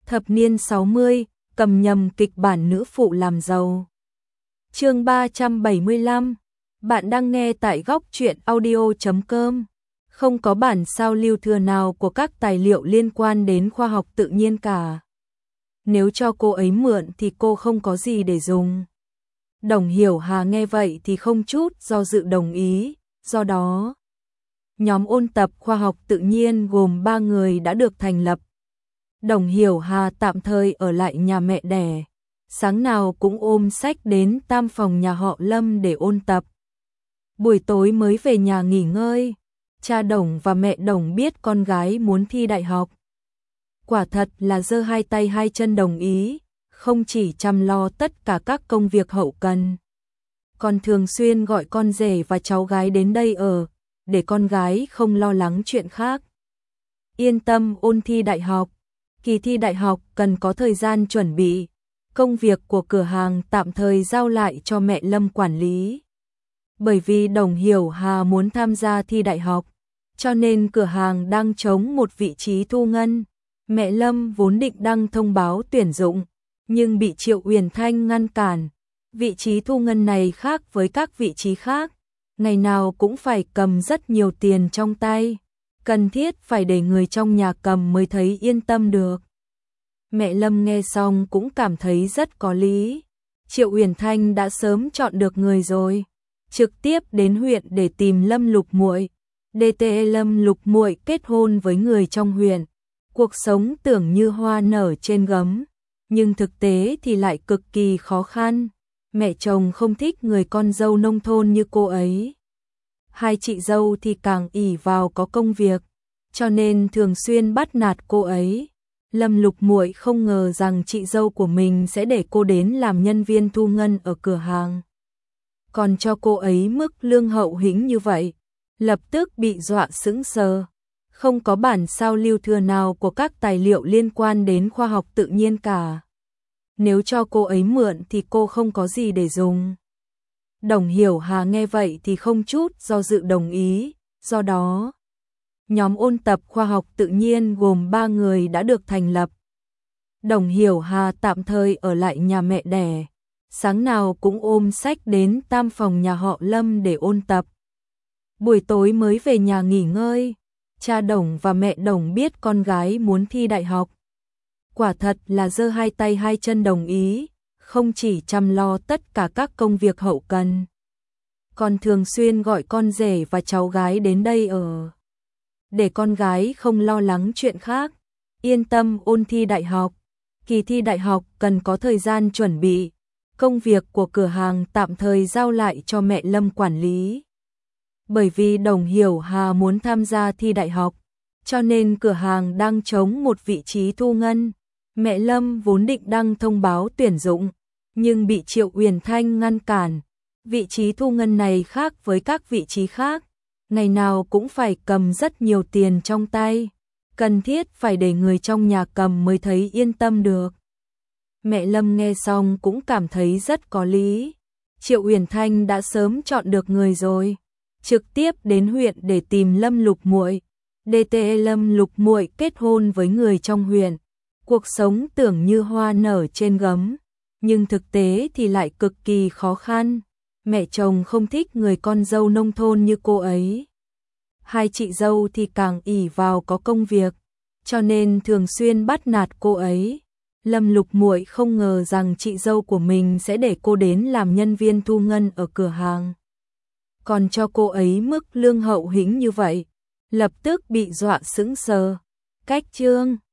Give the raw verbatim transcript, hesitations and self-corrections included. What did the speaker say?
Thập niên sáu mươi, cầm nhầm kịch bản nữ phụ làm giàu. Chương ba trăm bảy mươi lăm. Bạn đang nghe tại góc truyện audio chấm com. Không có bản sao lưu thừa nào của các tài liệu liên quan đến khoa học tự nhiên cả. Nếu cho cô ấy mượn thì cô không có gì để dùng. Đồng Hiểu Hà nghe vậy thì không chút do dự đồng ý, do đó nhóm ôn tập khoa học tự nhiên gồm ba người đã được thành lập. Đồng Hiểu Hà tạm thời ở lại nhà mẹ đẻ, sáng nào cũng ôm sách đến tam phòng nhà họ Lâm để ôn tập. Buổi tối mới về nhà nghỉ ngơi, cha Đồng và mẹ Đồng biết con gái muốn thi đại học. Quả thật là giơ hai tay hai chân đồng ý, không chỉ chăm lo tất cả các công việc hậu cần, còn thường xuyên gọi con rể và cháu gái đến đây ở, để con gái không lo lắng chuyện khác. Yên tâm ôn thi đại học, kỳ thi đại học cần có thời gian chuẩn bị, công việc của cửa hàng tạm thời giao lại cho mẹ Lâm quản lý. Bởi vì Đồng Hiểu Hà muốn tham gia thi đại học, cho nên cửa hàng đang trống một vị trí thu ngân. Mẹ Lâm vốn định đăng thông báo tuyển dụng, nhưng bị Triệu Uyển Thanh ngăn cản. Vị trí thu ngân này khác với các vị trí khác, ngày nào cũng phải cầm rất nhiều tiền trong tay, cần thiết phải để người trong nhà cầm mới thấy yên tâm được. Mẹ Lâm nghe xong cũng cảm thấy rất có lý. Triệu Uyển Thanh đã sớm chọn được người rồi, trực tiếp đến huyện để tìm Lâm Lục Muội. đê tê Lâm Lục Muội kết hôn với người trong huyện, cuộc sống tưởng như hoa nở trên gấm, nhưng thực tế thì lại cực kỳ khó khăn. Mẹ chồng không thích người con dâu nông thôn như cô ấy. Hai chị dâu thì càng ỷ vào có công việc, cho nên thường xuyên bắt nạt cô ấy. Lâm Lục Muội không ngờ rằng chị dâu của mình sẽ để cô đến làm nhân viên thu ngân ở cửa hàng, còn cho cô ấy mức lương hậu hĩnh như vậy, lập tức bị dọa sững sờ. Không có bản sao lưu thừa nào của các tài liệu liên quan đến khoa học tự nhiên cả. Nếu cho cô ấy mượn thì cô không có gì để dùng. Đồng Hiểu Hà nghe vậy thì không chút do dự đồng ý, do đó nhóm ôn tập khoa học tự nhiên gồm ba người đã được thành lập. Đồng Hiểu Hà tạm thời ở lại nhà mẹ đẻ, sáng nào cũng ôm sách đến tam phòng nhà họ Lâm để ôn tập. Buổi tối mới về nhà nghỉ ngơi, cha Đồng và mẹ Đồng biết con gái muốn thi đại học. Quả thật là giơ hai tay hai chân đồng ý, không chỉ chăm lo tất cả các công việc hậu cần, còn thường xuyên gọi con rể và cháu gái đến đây ở, để con gái không lo lắng chuyện khác. Yên tâm ôn thi đại học, kỳ thi đại học cần có thời gian chuẩn bị, công việc của cửa hàng tạm thời giao lại cho mẹ Lâm quản lý. Bởi vì Đồng Hiểu Hà muốn tham gia thi đại học, cho nên cửa hàng đang trống một vị trí thu ngân. Mẹ Lâm vốn định đăng thông báo tuyển dụng, nhưng bị Triệu Uyển Thanh ngăn cản. Vị trí thu ngân này khác với các vị trí khác, ngày nào cũng phải cầm rất nhiều tiền trong tay, cần thiết phải để người trong nhà cầm mới thấy yên tâm được. Mẹ Lâm nghe xong cũng cảm thấy rất có lý. Triệu Uyển Thanh đã sớm chọn được người rồi, trực tiếp đến huyện để tìm Lâm Lục Muội. đê tê Lâm Lục Muội kết hôn với người trong huyện, cuộc sống tưởng như hoa nở trên gấm, nhưng thực tế thì lại cực kỳ khó khăn. Mẹ chồng không thích người con dâu nông thôn như cô ấy. Hai chị dâu thì càng ỷ vào có công việc, cho nên thường xuyên bắt nạt cô ấy. Lâm Lục Muội không ngờ rằng chị dâu của mình sẽ để cô đến làm nhân viên thu ngân ở cửa hàng, còn cho cô ấy mức lương hậu hĩnh như vậy, lập tức bị dọa sững sờ. Cách chương